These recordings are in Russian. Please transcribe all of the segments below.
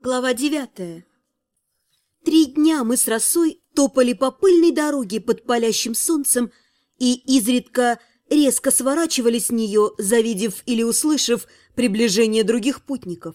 Глава 9. 3 дня мы с Росой топали по пыльной дороге под палящим солнцем и изредка резко сворачивали с нее, завидев или услышав приближение других путников.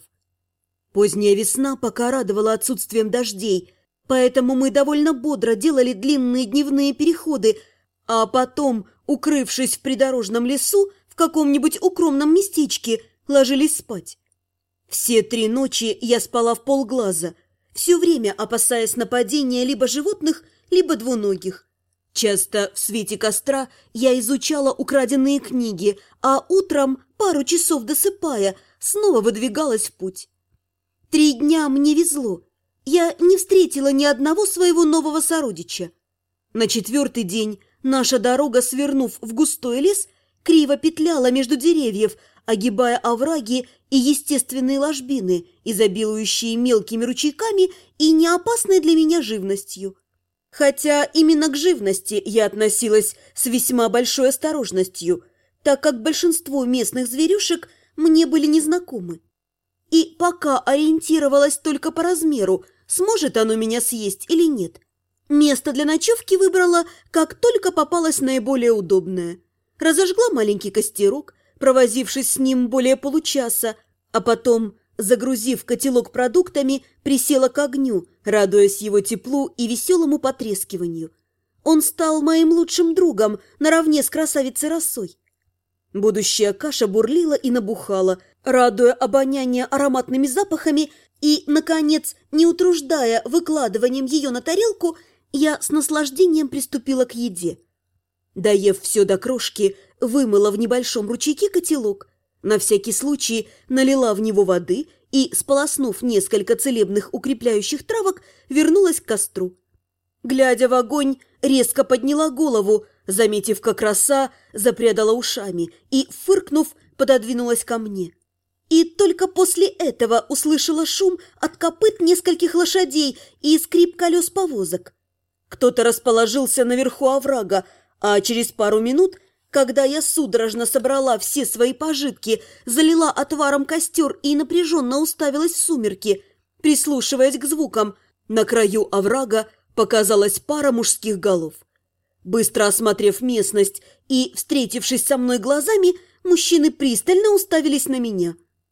Поздняя весна пока радовала отсутствием дождей, поэтому мы довольно бодро делали длинные дневные переходы, а потом, укрывшись в придорожном лесу, в каком-нибудь укромном местечке, ложились спать. Все 3 ночи я спала вполглаза, все время опасаясь нападения либо животных, либо двуногих. Часто в свете костра я изучала украденные книги, а утром, пару часов досыпая, снова выдвигалась в путь. 3 дня мне везло. Я не встретила ни одного своего нового сородича. На 4-й день наша дорога, свернув в густой лес, криво петляла между деревьев, огибая овраги и естественные ложбины, изобилующие мелкими ручейками и неопасной для меня живностью. Хотя именно к живности я относилась с весьма большой осторожностью, так как большинство местных зверюшек мне были незнакомы. И пока ориентировалась только по размеру, сможет оно меня съесть или нет. Место для ночевки выбрала, как только попалось наиболее удобное. Разожгла маленький костерок, провозившись с ним более получаса, а потом, загрузив котелок продуктами, присела к огню, радуясь его теплу и веселому потрескиванию. Он стал моим лучшим другом наравне с красавицей Росой. Будущая каша бурлила и набухала, радуя обоняние ароматными запахами, и, наконец, не утруждая выкладыванием ее на тарелку, я с наслаждением приступила к еде. Доев все до крошки, вымыла в небольшом ручейке котелок, на всякий случай налила в него воды и, сполоснув несколько целебных укрепляющих травок, вернулась к костру. Глядя в огонь, резко подняла голову, заметив, как роса запрядала ушами, и, фыркнув, пододвинулась ко мне. И только после этого услышала шум от копыт нескольких лошадей и скрип колес повозок. Кто-то расположился наверху оврага, а через пару минут, когда я судорожно собрала все свои пожитки, залила отваром костер и напряженно уставилась в сумерки, прислушиваясь к звукам, на краю оврага показалась пара мужских голов. Быстро осмотрев местность и встретившись со мной глазами, мужчины пристально уставились на меня.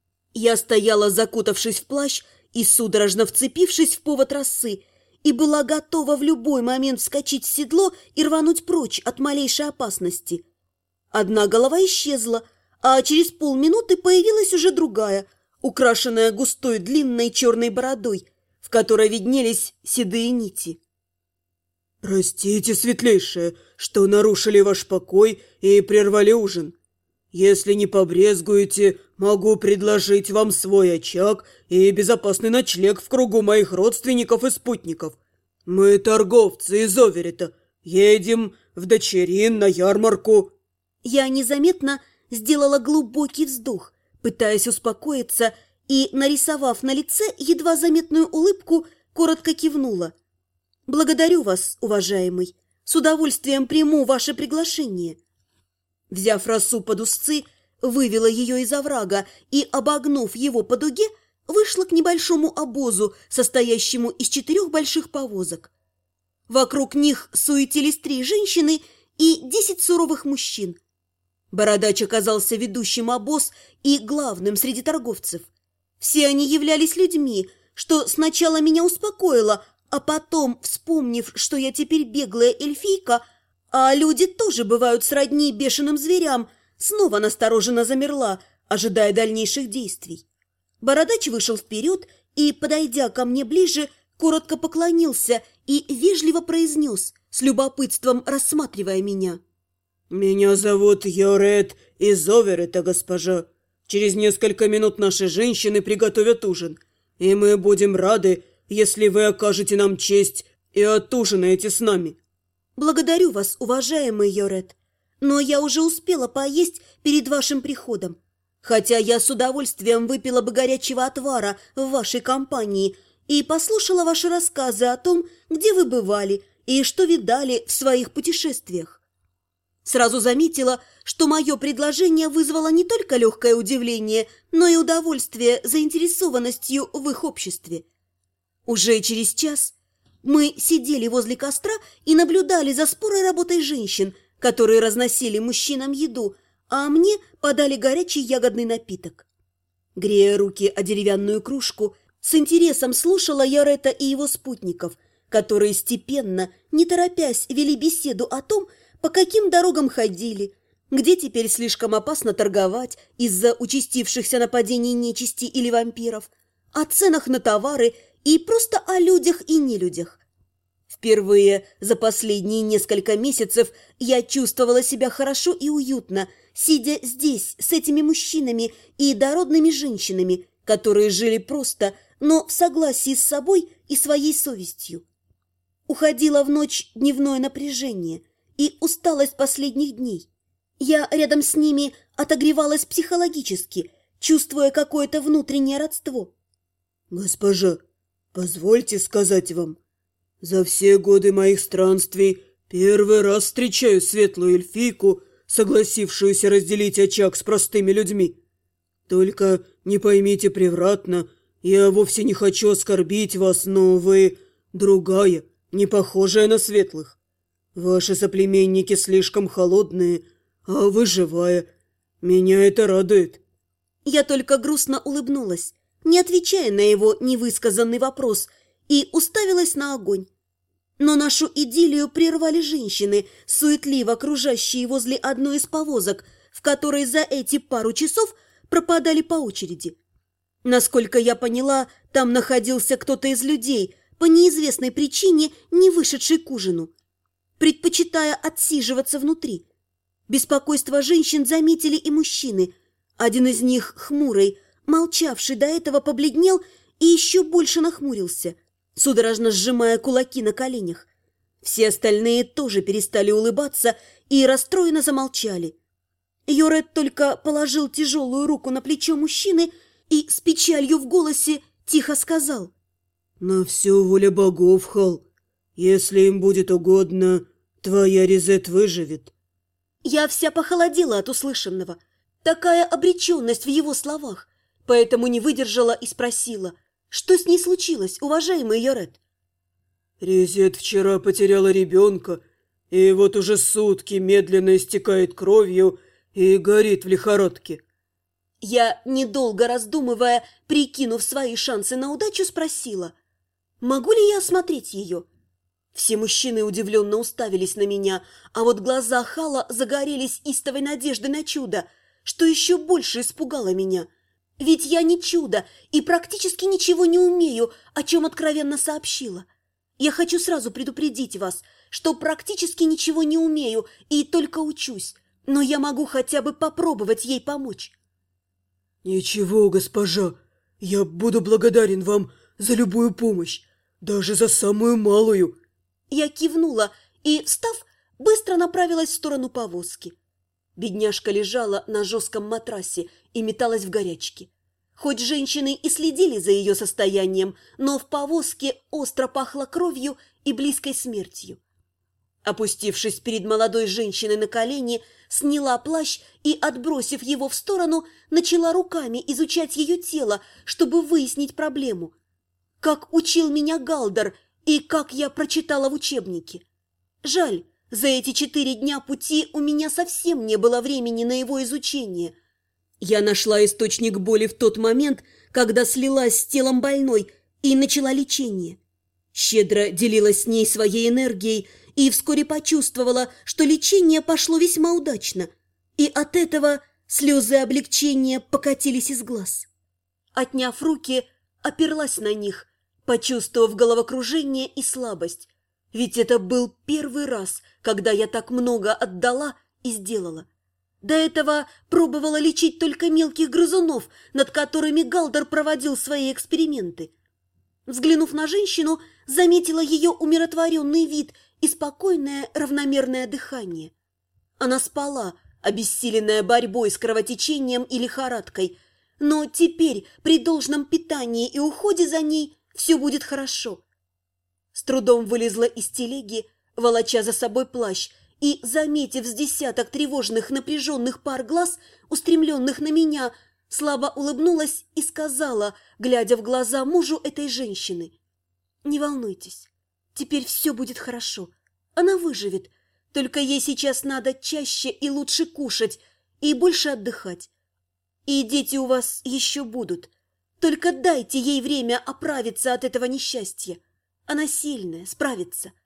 Я стояла, закутавшись в плащ и судорожно вцепившись в повод росы, и была готова в любой момент вскочить в седло и рвануть прочь от малейшей опасности. Одна голова исчезла, а через полминуты появилась уже другая, украшенная густой длинной черной бородой, в которой виднелись седые нити. «Простите, светлейшая, что нарушили ваш покой и прервали ужин. Если не побрезгуете, могу предложить вам свой очаг и безопасный ночлег в кругу моих родственников и спутников. Мы торговцы из Оверета, едем в Дочерин на ярмарку». Я незаметно сделала глубокий вздох, пытаясь успокоиться, и, нарисовав на лице едва заметную улыбку, коротко кивнула. «Благодарю вас, уважаемый. С удовольствием приму ваше приглашение». Взяв росу под узцы, вывела ее из оврага и, обогнув его по дуге, вышла к небольшому обозу, состоящему из 4 больших повозок. Вокруг них суетились 3 женщины и 10 суровых мужчин. Бородач оказался ведущим обоз и главным среди торговцев. Все они являлись людьми, что сначала меня успокоило, а потом, вспомнив, что я теперь беглая эльфийка, а люди тоже бывают сродни бешеным зверям, снова настороженно замерла, ожидая дальнейших действий. Бородач вышел вперед и, подойдя ко мне ближе, коротко поклонился и вежливо произнес, с любопытством рассматривая меня. «Меня зовут Йорет из Оверета, госпожа. Через несколько минут наши женщины приготовят ужин, и мы будем рады, если вы окажете нам честь и отужинаете с нами». «Благодарю вас, уважаемый Йорет, но я уже успела поесть перед вашим приходом. Хотя я с удовольствием выпила бы горячего отвара в вашей компании и послушала ваши рассказы о том, где вы бывали и что видали в своих путешествиях». Сразу заметила, что мое предложение вызвало не только легкое удивление, но и удовольствие заинтересованностью в их обществе. Уже через час мы сидели возле костра и наблюдали за спорой работой женщин, которые разносили мужчинам еду, а мне подали горячий ягодный напиток. Грея руки о деревянную кружку, с интересом слушала Йоретта и его спутников, которые степенно, не торопясь, вели беседу о том, по каким дорогам ходили, где теперь слишком опасно торговать из-за участившихся нападений нечисти или вампиров, о ценах на товары и просто о людях и нелюдях. Впервые за последние несколько месяцев я чувствовала себя хорошо и уютно, сидя здесь с этими мужчинами и дородными женщинами, которые жили просто, но в согласии с собой и своей совестью. Уходило в ночь дневное напряжение и усталость последних дней. Я рядом с ними отогревалась психологически, чувствуя какое-то внутреннее родство. «Госпожа, позвольте сказать вам, за все годы моих странствий первый раз встречаю светлую эльфийку, согласившуюся разделить очаг с простыми людьми. Только не поймите превратно, я вовсе не хочу оскорбить вас, но вы другая, не похожая на светлых. Ваши соплеменники слишком холодные, а вы живая. Меня это радует». Я только грустно улыбнулась, не отвечая на его невысказанный вопрос, и уставилась на огонь. Но нашу идиллию прервали женщины, суетливо окружающие возле одной из повозок, в которой за эти пару часов пропадали по очереди. Насколько я поняла, там находился кто-то из людей, по неизвестной причине не вышедший к ужину, предпочитая отсиживаться внутри. Беспокойство женщин заметили и мужчины. Один из них, хмурый, молчавший до этого, побледнел и еще больше нахмурился, судорожно сжимая кулаки на коленях. Все остальные тоже перестали улыбаться и расстроенно замолчали. Йорет только положил тяжелую руку на плечо мужчины и с печалью в голосе тихо сказал: «На все воля богов, Хал. Если им будет угодно, твоя Ризет выживет». Я вся похолодела от услышанного. Такая обреченность в его словах, поэтому не выдержала и спросила: что с ней случилось, уважаемый Йорет? «Ризет вчера потеряла ребенка, и вот уже сутки медленно истекает кровью и горит в лихорадке». Я, недолго раздумывая, прикинув свои шансы на удачу, спросила: могу ли я осмотреть ее? Все мужчины удивленно уставились на меня, а вот глаза Хала загорелись истовой надеждой на чудо, что еще больше испугало меня. Ведь я не чудо и практически ничего не умею, о чем откровенно сообщила. Я хочу сразу предупредить вас, что практически ничего не умею и только учусь, но я могу хотя бы попробовать ей помочь. «Ничего, госпожа, я буду благодарен вам за любую помощь, даже за самую малую». Я кивнула и, встав, быстро направилась в сторону повозки. Бедняжка лежала на жестком матрасе и металась в горячке. Хоть женщины и следили за ее состоянием, но в повозке остро пахло кровью и близкой смертью. Опустившись перед молодой женщиной на колени, сняла плащ и, отбросив его в сторону, начала руками изучать ее тело, чтобы выяснить проблему. Как учил меня Галдор и как я прочитала в учебнике. Жаль, за эти 4 дня пути у меня совсем не было времени на его изучение. Я нашла источник боли в тот момент, когда слилась с телом больной и начала лечение. Щедро делилась с ней своей энергией и вскоре почувствовала, что лечение пошло весьма удачно, и от этого слезы облегчения покатились из глаз. Отняв руки, оперлась на них, почувствовав головокружение и слабость, ведь это был первый раз, когда я так много отдала и сделала. До этого пробовала лечить только мелких грызунов, над которыми Галдор проводил свои эксперименты. Взглянув на женщину, заметила ее умиротворенный вид и спокойное равномерное дыхание. Она спала, обессиленная борьбой с кровотечением и лихорадкой, но теперь при должном питании и уходе за ней все будет хорошо. С трудом вылезла из телеги, волоча за собой плащ, и, заметив с десяток тревожных напряженных пар глаз, устремленных на меня, слабо улыбнулась и сказала, глядя в глаза мужу этой женщины: «Не волнуйтесь, теперь все будет хорошо. Она выживет, только ей сейчас надо чаще и лучше кушать и больше отдыхать. И дети у вас еще будут. Только дайте ей время оправиться от этого несчастья. Она сильная, справится.